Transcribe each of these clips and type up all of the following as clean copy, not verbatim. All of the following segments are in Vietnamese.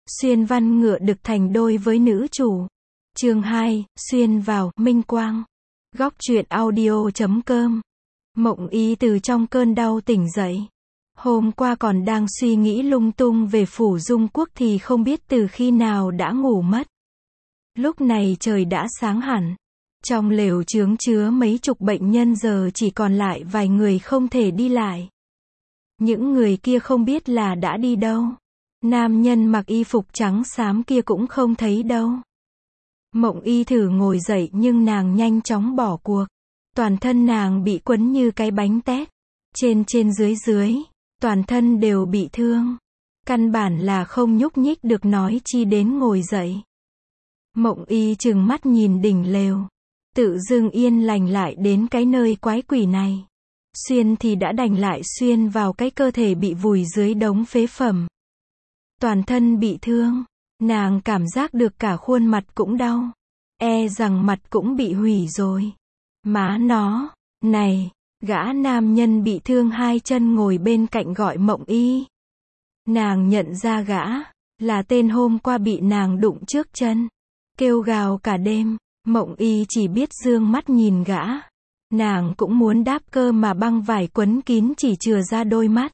Xuyên văn ngựa đực thành đôi với nữ chủ. Chương 2, xuyên vào, Minh Quang. Góc truyện audio.com. Mộng Y từ trong cơn đau tỉnh dậy. Hôm qua còn đang suy nghĩ lung tung về Phủ Dung Quốc thì không biết từ khi nào đã ngủ mất. Lúc này trời đã sáng hẳn. Trong lều chướng chứa mấy chục bệnh nhân giờ chỉ còn lại vài người không thể đi lại. Những người kia không biết là đã đi đâu. Nam nhân mặc y phục trắng xám kia cũng không thấy đâu. Mộng Y thử ngồi dậy nhưng nàng nhanh chóng bỏ cuộc. Toàn thân nàng bị quấn như cái bánh tét. Trên dưới, toàn thân đều bị thương. Căn bản là không nhúc nhích được nói chi đến ngồi dậy. Mộng Y trừng mắt nhìn đỉnh lều. Tự dưng yên lành lại đến cái nơi quái quỷ này. Xuyên thì đã đành lại xuyên vào cái cơ thể bị vùi dưới đống phế phẩm. Toàn thân bị thương. Nàng cảm giác được cả khuôn mặt cũng đau. E rằng mặt cũng bị hủy rồi. Má nó, này, gã nam nhân bị thương hai chân ngồi bên cạnh gọi Mộng Y. Nàng nhận ra gã, là tên hôm qua bị nàng đụng trước chân. Kêu gào cả đêm, Mộng Y chỉ biết dương mắt nhìn gã. Nàng cũng muốn đáp cơ mà băng vải quấn kín chỉ chừa ra đôi mắt.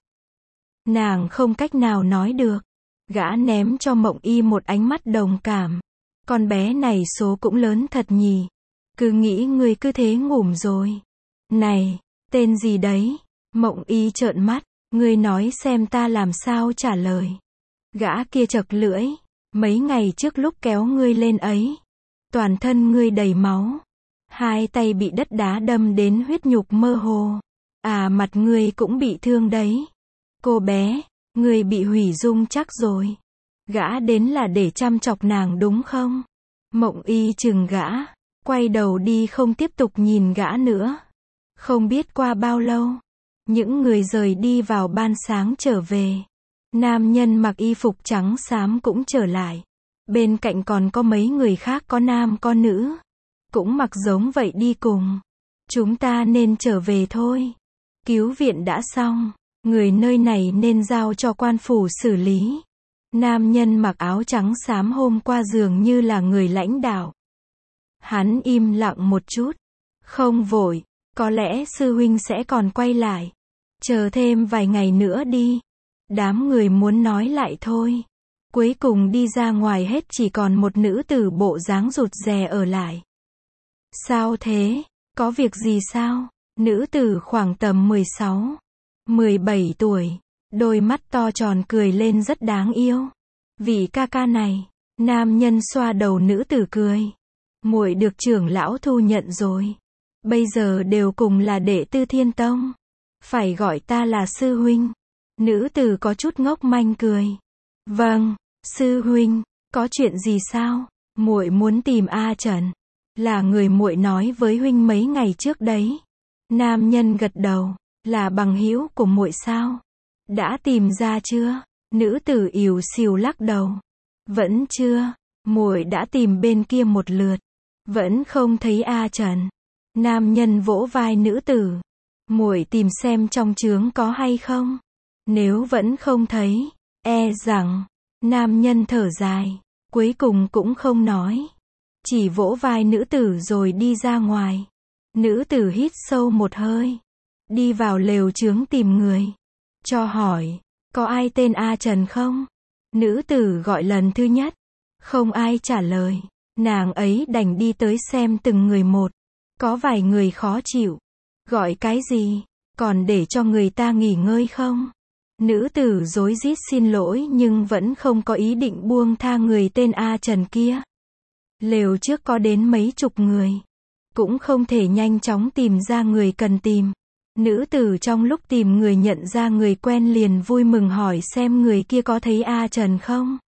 Nàng không cách nào nói được. Gã ném cho Mộng Y một ánh mắt đồng cảm. Con bé này số cũng lớn thật nhỉ. Cứ nghĩ ngươi cứ thế ngủm rồi. Này, tên gì đấy? Mộng Y trợn mắt. Ngươi nói xem ta làm sao trả lời. Gã kia chật lưỡi. Mấy ngày trước lúc kéo ngươi lên ấy. Toàn thân ngươi đầy máu. Hai tay bị đất đá đâm đến huyết nhục mơ hồ. À, mặt ngươi cũng bị thương đấy. Cô bé, ngươi bị hủy dung chắc rồi. Gã đến là để chăm chọc nàng đúng không? Mộng Y chừng gã, quay đầu đi không tiếp tục nhìn gã nữa. Không biết qua bao lâu, những người rời đi vào ban sáng trở về. Nam nhân mặc y phục trắng xám cũng trở lại. Bên cạnh còn có mấy người khác có nam có nữ. Cũng mặc giống vậy đi cùng. Chúng ta nên trở về thôi. Cứu viện đã xong. Người nơi này nên giao cho quan phủ xử lý. Nam nhân mặc áo trắng xám hôm qua dường như là người lãnh đạo. Hắn im lặng một chút. Không vội, có lẽ sư huynh sẽ còn quay lại. Chờ thêm vài ngày nữa đi. Đám người muốn nói lại thôi. Cuối cùng đi ra ngoài hết chỉ còn một nữ tử bộ dáng rụt rè ở lại. Sao thế? Có việc gì sao? Nữ tử khoảng tầm 16, 17 tuổi. Đôi mắt to tròn cười lên rất đáng yêu. Vị ca ca này. Nam nhân xoa đầu nữ tử cười. Muội được trưởng lão thu nhận rồi. Bây giờ đều cùng là đệ tử Thiên Tông. Phải gọi ta là sư huynh. Nữ tử có chút ngốc manh cười. Vâng, sư huynh, có chuyện gì sao? Muội muốn tìm A Trần. Là người muội nói với huynh mấy ngày trước đấy. Nam nhân gật đầu. Là bằng hữu của muội sao? Đã tìm ra chưa? Nữ tử ỉu xìu lắc đầu. Vẫn chưa. Muội đã tìm bên kia một lượt. Vẫn không thấy A Trần. Nam nhân vỗ vai nữ tử. Muội tìm xem trong trướng có hay không? Nếu vẫn không thấy, e rằng. Nam nhân thở dài. Cuối cùng cũng không nói. Chỉ vỗ vai nữ tử rồi đi ra ngoài. Nữ tử hít sâu một hơi. Đi vào lều chướng tìm người. Cho hỏi, có ai tên A Trần không? Nữ tử gọi lần thứ nhất. Không ai trả lời. Nàng ấy đành đi tới xem từng người một. Có vài người khó chịu. Gọi cái gì? Còn để cho người ta nghỉ ngơi không? Nữ tử rối rít xin lỗi nhưng vẫn không có ý định buông tha người tên A Trần kia. Lều trước có đến mấy chục người. Cũng không thể nhanh chóng tìm ra người cần tìm. Nữ tử trong lúc tìm người nhận ra người quen liền vui mừng hỏi xem người kia có thấy A Trần không?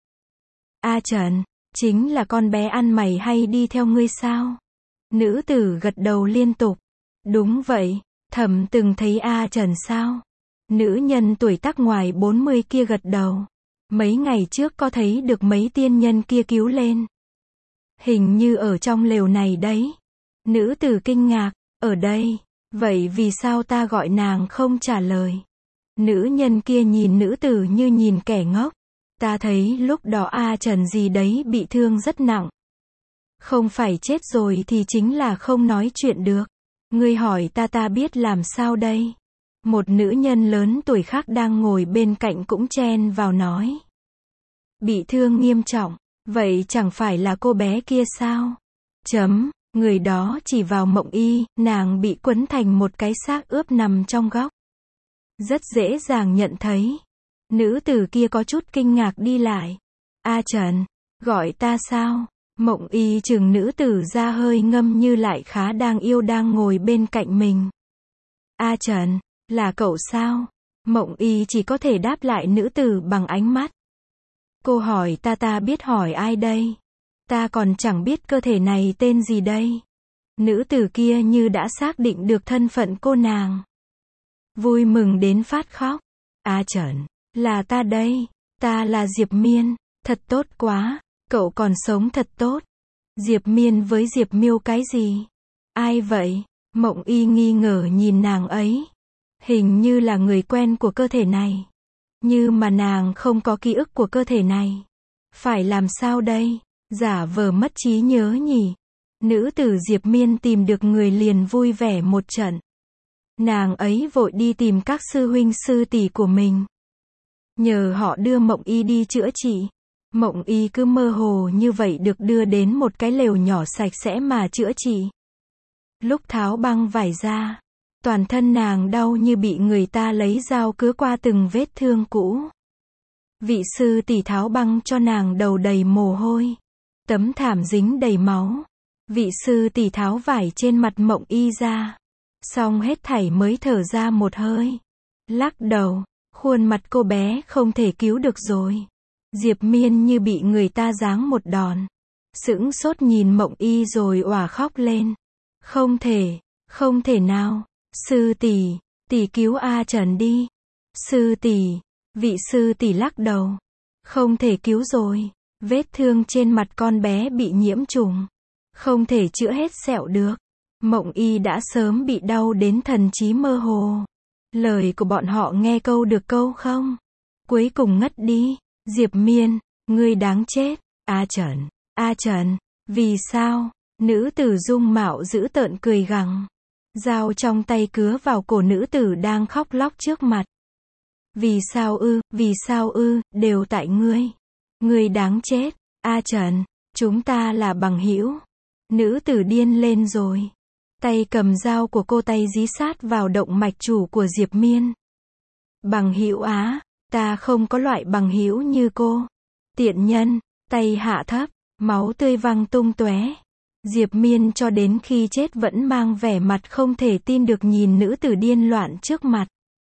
A Trần, chính là con bé ăn mày hay đi theo ngươi sao? Nữ tử gật đầu liên tục. Đúng vậy, thẩm từng thấy A Trần sao? Nữ nhân tuổi tác ngoài 40 kia gật đầu. Mấy ngày trước có thấy được mấy tiên nhân kia cứu lên. Hình như ở trong lều này đấy. Nữ tử kinh ngạc, ở đây. Vậy vì sao ta gọi nàng không trả lời? Nữ nhân kia nhìn nữ tử như nhìn kẻ ngốc. Ta thấy lúc đó A Trần gì đấy bị thương rất nặng. Không phải chết rồi thì chính là không nói chuyện được. Ngươi hỏi ta biết làm sao đây? Một nữ nhân lớn tuổi khác đang ngồi bên cạnh cũng chen vào nói. Bị thương nghiêm trọng, vậy chẳng phải là cô bé kia sao? Người đó chỉ vào Mộng Y, nàng bị quấn thành một cái xác ướp nằm trong góc. Rất dễ dàng nhận thấy. Nữ tử kia có chút kinh ngạc đi lại. A Trần, gọi ta sao? Mộng Y chừng nữ tử ra hơi ngâm như lại khá đang yêu đang ngồi bên cạnh mình. A Trần, là cậu sao? Mộng Y chỉ có thể đáp lại nữ tử bằng ánh mắt. Cô hỏi ta biết hỏi ai đây? Ta còn chẳng biết cơ thể này tên gì đây. Nữ tử kia như đã xác định được thân phận cô nàng. Vui mừng đến phát khóc. A Trần, là ta đây. Ta là Diệp Miên. Thật tốt quá. Cậu còn sống thật tốt. Diệp Miên với Diệp Miêu cái gì? Ai vậy? Mộng Y nghi ngờ nhìn nàng ấy. Hình như là người quen của cơ thể này. Như mà nàng không có ký ức của cơ thể này. Phải làm sao đây? Giả vờ mất trí nhớ nhỉ? Nữ tử Diệp Miên tìm được người liền vui vẻ một trận. Nàng ấy vội đi tìm các sư huynh sư tỷ của mình. Nhờ họ đưa Mộng Y đi chữa trị. Mộng Y cứ mơ hồ như vậy được đưa đến một cái lều nhỏ sạch sẽ mà chữa trị. Lúc tháo băng vải ra, toàn thân nàng đau như bị người ta lấy dao cứa qua từng vết thương cũ. Vị sư tỷ tháo băng cho nàng đầu đầy mồ hôi. Tấm thảm dính đầy máu. Vị sư tỷ tháo vải trên mặt Mộng Y ra. Xong hết thảy mới thở ra một hơi. Lắc đầu, khuôn mặt cô bé không thể cứu được rồi. Diệp Miên như bị người ta giáng một đòn. Sững sốt nhìn Mộng Y rồi òa khóc lên. Không thể nào. Sư tỷ cứu A Trần đi. Sư tỷ, vị sư tỷ lắc đầu. Không thể cứu rồi. Vết thương trên mặt con bé bị nhiễm trùng. Không thể chữa hết sẹo được. Mộng Y đã sớm bị đau đến thần trí mơ hồ. Lời của bọn họ nghe câu được câu không? Cuối cùng ngất đi. Diệp Miên, ngươi đáng chết. A Trần, vì sao? Nữ tử dung mạo dữ tợn cười gằn. Dao trong tay cứa vào cổ nữ tử đang khóc lóc trước mặt. Vì sao ư, đều tại ngươi. Ngươi đáng chết. A Trần, chúng ta là bằng hữu. Nữ tử điên lên rồi. Tay cầm dao của cô tay dí sát vào động mạch chủ của Diệp Miên. Bằng hữu á, ta không có loại bằng hữu như cô. Tiện nhân, tay hạ thấp, máu tươi văng tung tóe. Diệp Miên cho đến khi chết vẫn mang vẻ mặt không thể tin được nhìn nữ tử điên loạn trước mặt.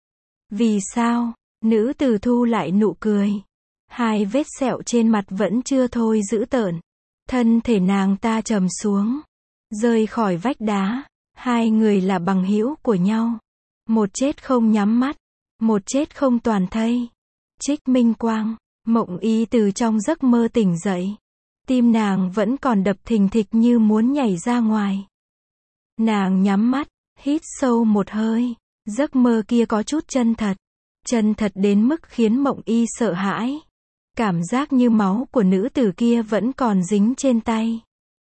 Vì sao? Nữ tử thu lại nụ cười. Hai vết sẹo trên mặt vẫn chưa thôi dữ tợn. Thân thể nàng ta trầm xuống, rơi khỏi vách đá. Hai người là bằng hữu của nhau. Một chết không nhắm mắt, một chết không toàn thây. Trích Minh Quang, Mộng Y từ trong giấc mơ tỉnh dậy. Tim nàng vẫn còn đập thình thịch như muốn nhảy ra ngoài. Nàng nhắm mắt, hít sâu một hơi. Giấc mơ kia có chút chân thật đến mức khiến Mộng Y sợ hãi. Cảm giác như máu của nữ tử kia vẫn còn dính trên tay.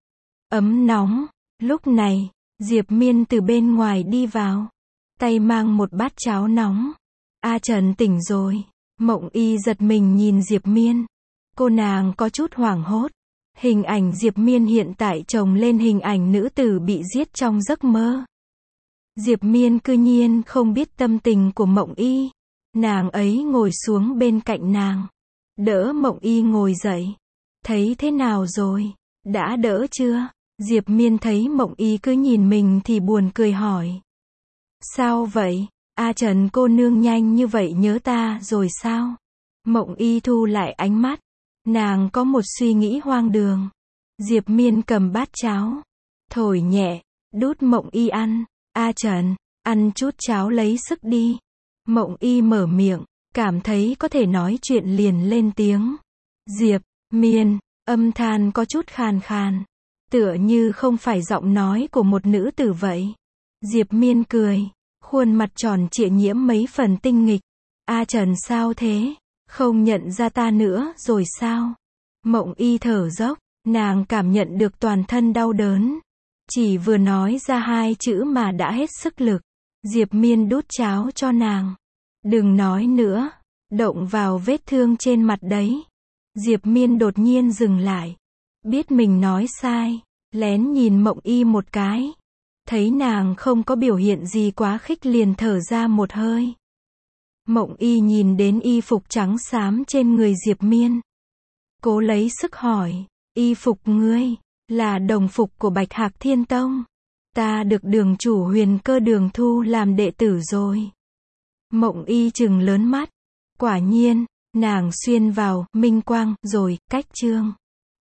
Ấm nóng. Lúc này, Diệp Miên từ bên ngoài đi vào. Tay mang một bát cháo nóng. A Trần tỉnh rồi. Mộng Y giật mình nhìn Diệp Miên. Cô nàng có chút hoảng hốt. Hình ảnh Diệp Miên hiện tại chồng lên hình ảnh nữ tử bị giết trong giấc mơ. Diệp Miên cư nhiên không biết tâm tình của Mộng Y. Nàng ấy ngồi xuống bên cạnh nàng. Đỡ Mộng Y ngồi dậy. Thấy thế nào rồi? Đã đỡ chưa? Diệp Miên thấy Mộng Y cứ nhìn mình thì buồn cười hỏi. Sao vậy? A Trần cô nương nhanh như vậy nhớ ta rồi sao? Mộng Y thu lại ánh mắt. Nàng có một suy nghĩ hoang đường. Diệp Miên cầm bát cháo. Thổi nhẹ. Đút Mộng Y ăn. A Trần, ăn chút cháo lấy sức đi. Mộng Y mở miệng. Cảm thấy có thể nói chuyện liền lên tiếng. Diệp Miên, âm than có chút khàn khàn. Tựa như không phải giọng nói của một nữ tử vậy. Diệp Miên cười. Khuôn mặt tròn trịa nhiễm mấy phần tinh nghịch. A Trần sao thế? Không nhận ra ta nữa rồi sao? Mộng Y thở dốc, nàng cảm nhận được toàn thân đau đớn. Chỉ vừa nói ra 2 chữ mà đã hết sức lực. Diệp Miên đút cháo cho nàng. Đừng nói nữa, động vào vết thương trên mặt đấy. Diệp Miên đột nhiên dừng lại. Biết mình nói sai, lén nhìn Mộng Y một cái. Thấy nàng không có biểu hiện gì quá khích liền thở ra một hơi. Mộng Y nhìn đến y phục trắng xám trên người Diệp Miên. Cố lấy sức hỏi, y phục ngươi, là đồng phục của Bạch Hạc Thiên Tông. Ta được đường chủ Huyền Cơ Đường thu làm đệ tử rồi. Mộng Y trừng lớn mắt. Quả nhiên, nàng xuyên vào, minh quang, rồi, cách chương.